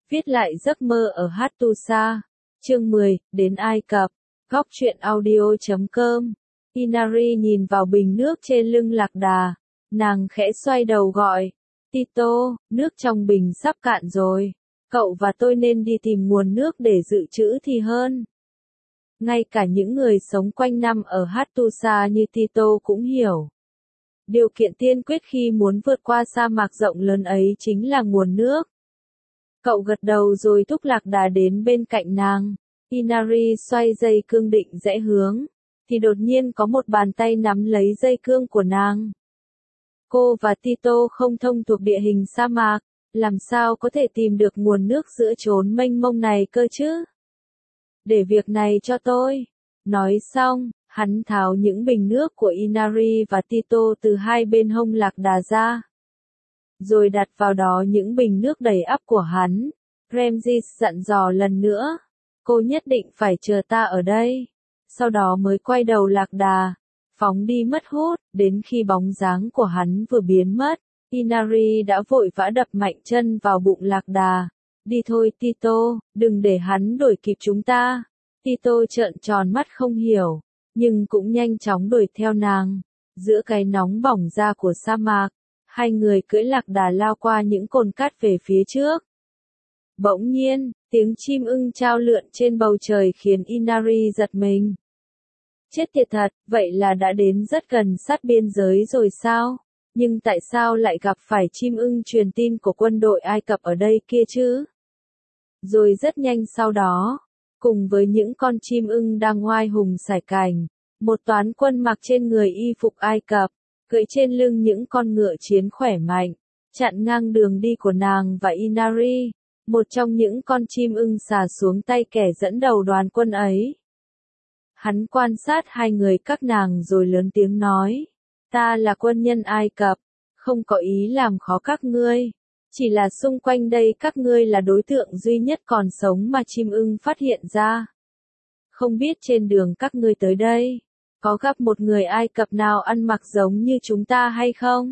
Viết lại giấc mơ ở Hattusa. Chương 10, đến Ai Cập. Góc truyện audio.com. Inari nhìn vào bình nước trên lưng lạc đà. Nàng khẽ xoay đầu gọi. Tito, nước trong bình sắp cạn rồi. Cậu và tôi nên đi tìm nguồn nước để dự trữ thì hơn. Ngay cả những người sống quanh năm ở Hattusa như Tito cũng hiểu. Điều kiện tiên quyết khi muốn vượt qua sa mạc rộng lớn ấy chính là nguồn nước. Cậu gật đầu rồi thúc lạc đà đến bên cạnh nàng. Inari xoay dây cương định rẽ hướng, thì đột nhiên có một bàn tay nắm lấy dây cương của nàng. Cô và Tito không thông thuộc địa hình sa mạc, làm sao có thể tìm được nguồn nước giữa chốn mênh mông này cơ chứ? Để việc này cho tôi. Nói xong, hắn tháo những bình nước của Inari và Tito từ hai bên hông lạc đà ra. Rồi đặt vào đó những bình nước đầy ắp của hắn. Ramses dặn dò lần nữa. Cô nhất định phải chờ ta ở đây. Sau đó mới quay đầu lạc đà, phóng đi mất hút, đến khi bóng dáng của hắn vừa biến mất. Inari đã vội vã đập mạnh chân vào bụng lạc đà. Đi thôi Tito, đừng để hắn đuổi kịp chúng ta. Tito trợn tròn mắt không hiểu, nhưng cũng nhanh chóng đuổi theo nàng. Giữa cái nóng bỏng da của sa mạc, hai người cưỡi lạc đà lao qua những cồn cát về phía trước. Bỗng nhiên, tiếng chim ưng chao lượn trên bầu trời khiến Inari giật mình. Chết tiệt thật, vậy là đã đến rất gần sát biên giới rồi sao? Nhưng tại sao lại gặp phải chim ưng truyền tin của quân đội Ai Cập ở đây kia chứ? Rồi rất nhanh sau đó, cùng với những con chim ưng đang oai hùng sải cành, một toán quân mặc trên người y phục Ai Cập, cưỡi trên lưng những con ngựa chiến khỏe mạnh, chặn ngang đường đi của nàng và Inari, một trong những con chim ưng xà xuống tay kẻ dẫn đầu đoàn quân ấy. Hắn quan sát hai người các nàng rồi lớn tiếng nói, ta là quân nhân Ai Cập, không có ý làm khó các ngươi, chỉ là xung quanh đây các ngươi là đối tượng duy nhất còn sống mà chim ưng phát hiện ra. Không biết trên đường các ngươi tới đây, có gặp một người Ai Cập nào ăn mặc giống như chúng ta hay không?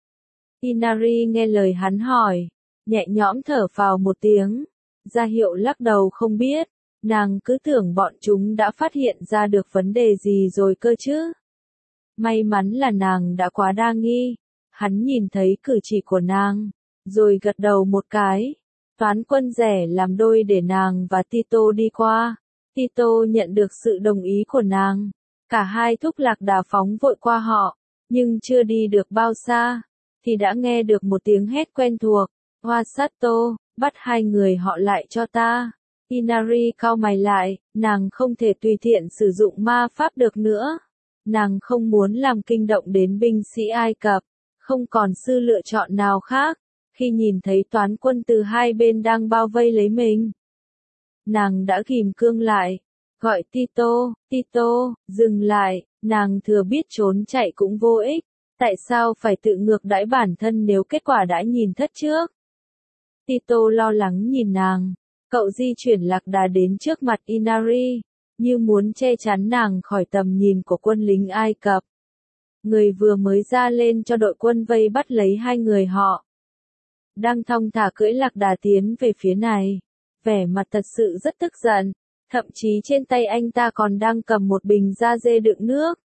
Inari nghe lời hắn hỏi, nhẹ nhõm thở phào một tiếng, ra hiệu lắc đầu không biết, nàng cứ tưởng bọn chúng đã phát hiện ra được vấn đề gì rồi cơ chứ. May mắn là nàng đã quá đa nghi, hắn nhìn thấy cử chỉ của nàng, rồi gật đầu một cái, toán quân rẻ làm đôi để nàng và Tito đi qua. Tito nhận được sự đồng ý của nàng, cả hai thúc lạc đà phóng vội qua họ, nhưng chưa đi được bao xa, thì đã nghe được một tiếng hét quen thuộc, Wasato, bắt hai người họ lại cho ta. Inari cau mày lại, nàng không thể tùy tiện sử dụng ma pháp được nữa. Nàng không muốn làm kinh động đến binh sĩ Ai Cập, không còn sự lựa chọn nào khác, khi nhìn thấy toán quân từ hai bên đang bao vây lấy mình. Nàng đã ghim cương lại, gọi Tito, Tito, dừng lại, nàng thừa biết trốn chạy cũng vô ích, tại sao phải tự ngược đãi bản thân nếu kết quả đã nhìn thất trước. Tito lo lắng nhìn nàng, cậu di chuyển lạc đà đến trước mặt Inari, như muốn che chắn nàng khỏi tầm nhìn của quân lính Ai Cập. Người vừa mới ra lên cho đội quân vây bắt lấy hai người họ. Đang thong thả cưỡi lạc đà tiến về phía này, vẻ mặt thật sự rất tức giận, thậm chí trên tay anh ta còn đang cầm một bình da dê đựng nước.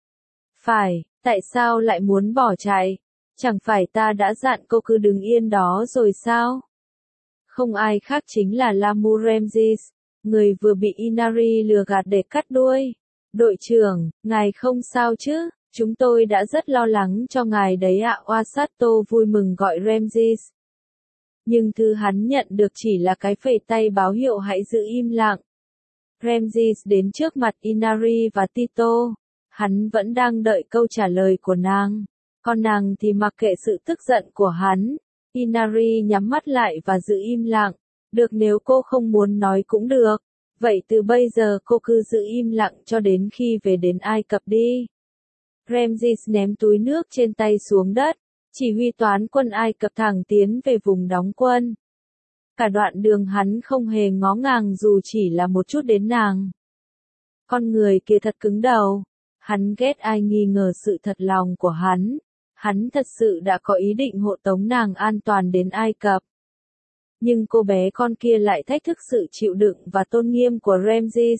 Phải, tại sao lại muốn bỏ chạy? Chẳng phải ta đã dặn cô cứ đứng yên đó rồi sao? Không ai khác chính là Lamu Ramses, người vừa bị Inari lừa gạt để cắt đuôi. Đội trưởng, ngài không sao chứ? Chúng tôi đã rất lo lắng cho ngài đấy ạ. Wasato vui mừng gọi Ramses. Nhưng thứ hắn nhận được chỉ là cái phẩy tay báo hiệu hãy giữ im lặng. Ramses đến trước mặt Inari và Tito. Hắn vẫn đang đợi câu trả lời của nàng. Còn nàng thì mặc kệ sự tức giận của hắn. Inari nhắm mắt lại và giữ im lặng. Được, nếu cô không muốn nói cũng được. Vậy từ bây giờ cô cứ giữ im lặng cho đến khi về đến Ai Cập đi. Ramses ném túi nước trên tay xuống đất, chỉ huy toán quân Ai Cập thẳng tiến về vùng đóng quân. Cả đoạn đường hắn không hề ngó ngàng dù chỉ là một chút đến nàng. Con người kia thật cứng đầu. Hắn ghét ai nghi ngờ sự thật lòng của hắn. Hắn thật sự đã có ý định hộ tống nàng an toàn đến Ai Cập. nhưng cô bé con kia lại thách thức sự chịu đựng và tôn nghiêm của Ramses.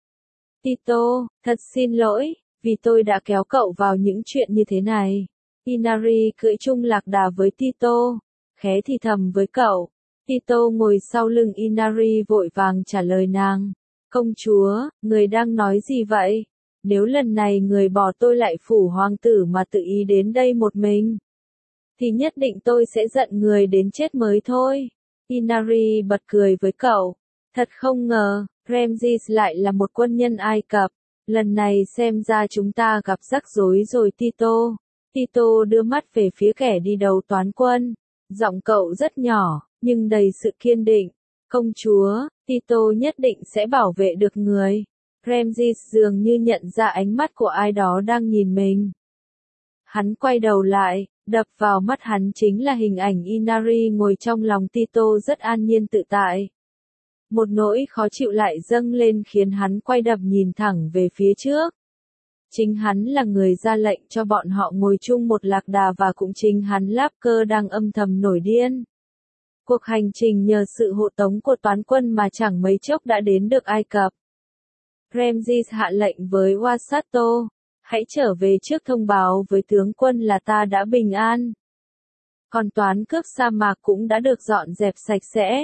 Tito, thật xin lỗi, vì tôi đã kéo cậu vào những chuyện như thế này. Inari cưỡi chung lạc đà với Tito, khẽ thì thầm với cậu. Tito ngồi sau lưng Inari vội vàng trả lời nàng. Công chúa, người đang nói gì vậy? Nếu lần này người bỏ tôi lại phủ hoàng tử mà tự ý đến đây một mình, thì nhất định tôi sẽ giận người đến chết mới thôi. Inari bật cười với cậu. Thật không ngờ, Ramses lại là một quân nhân Ai Cập. Lần này xem ra chúng ta gặp rắc rối rồi Tito. Tito đưa mắt về phía kẻ đi đầu toán quân. Giọng cậu rất nhỏ, nhưng đầy sự kiên định. Công chúa, Tito nhất định sẽ bảo vệ được người. Ramses dường như nhận ra ánh mắt của ai đó đang nhìn mình. Hắn quay đầu lại, đập vào mắt hắn chính là hình ảnh Inari ngồi trong lòng Tito rất an nhiên tự tại. Một nỗi khó chịu lại dâng lên khiến hắn quay đầu nhìn thẳng về phía trước. Chính hắn là người ra lệnh cho bọn họ ngồi chung một lạc đà và cũng chính hắn Lapker đang âm thầm nổi điên. Cuộc hành trình nhờ sự hộ tống của toán quân mà chẳng mấy chốc đã đến được Ai Cập. Ramses hạ lệnh với Wasato, hãy trở về trước thông báo với tướng quân là ta đã bình an. Còn toán cướp sa mạc cũng đã được dọn dẹp sạch sẽ.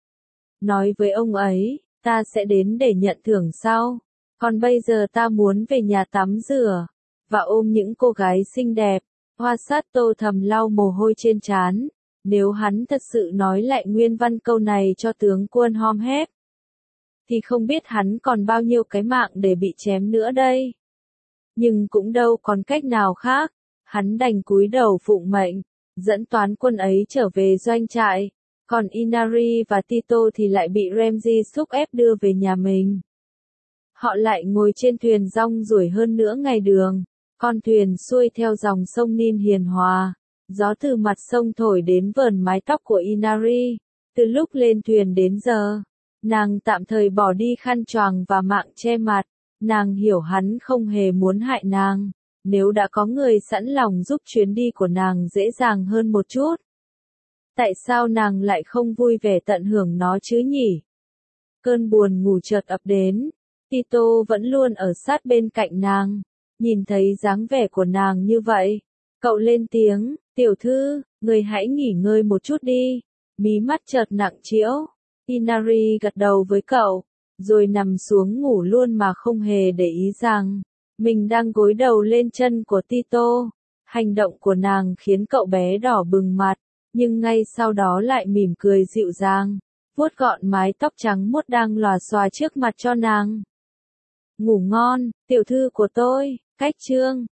Nói với ông ấy, ta sẽ đến để nhận thưởng sau. Còn bây giờ ta muốn về nhà tắm rửa, và ôm những cô gái xinh đẹp. Wasato thầm lau mồ hôi trên trán. Nếu hắn thật sự nói lại nguyên văn câu này cho tướng quân Hormheb, thì không biết hắn còn bao nhiêu cái mạng để bị chém nữa đây. Nhưng cũng đâu còn cách nào khác, hắn đành cúi đầu phụng mệnh, dẫn toán quân ấy trở về doanh trại, còn Inari và Tito thì lại bị Ramses thúc ép đưa về nhà mình. Họ lại ngồi trên thuyền rong ruổi hơn nửa ngày đường, con thuyền xuôi theo dòng sông Nin hiền hòa, gió từ mặt sông thổi đến vờn mái tóc của Inari, từ lúc lên thuyền đến giờ. Nàng tạm thời bỏ đi khăn choàng và mạng che mặt, nàng hiểu hắn không hề muốn hại nàng, nếu đã có người sẵn lòng giúp chuyến đi của nàng dễ dàng hơn một chút. Tại sao nàng lại không vui vẻ tận hưởng nó chứ nhỉ? Cơn buồn ngủ chợt ập đến, Tito vẫn luôn ở sát bên cạnh nàng, nhìn thấy dáng vẻ của nàng như vậy. Cậu lên tiếng, tiểu thư, người hãy nghỉ ngơi một chút đi, mí mắt chợt nặng trĩu. Inari gật đầu với cậu, rồi nằm xuống ngủ luôn mà không hề để ý rằng mình đang gối đầu lên chân của Tito. Hành động của nàng khiến cậu bé đỏ bừng mặt, nhưng ngay sau đó lại mỉm cười dịu dàng, vuốt gọn mái tóc trắng muốt đang lòa xòa trước mặt cho nàng. Ngủ ngon, tiểu thư của tôi. Cách chương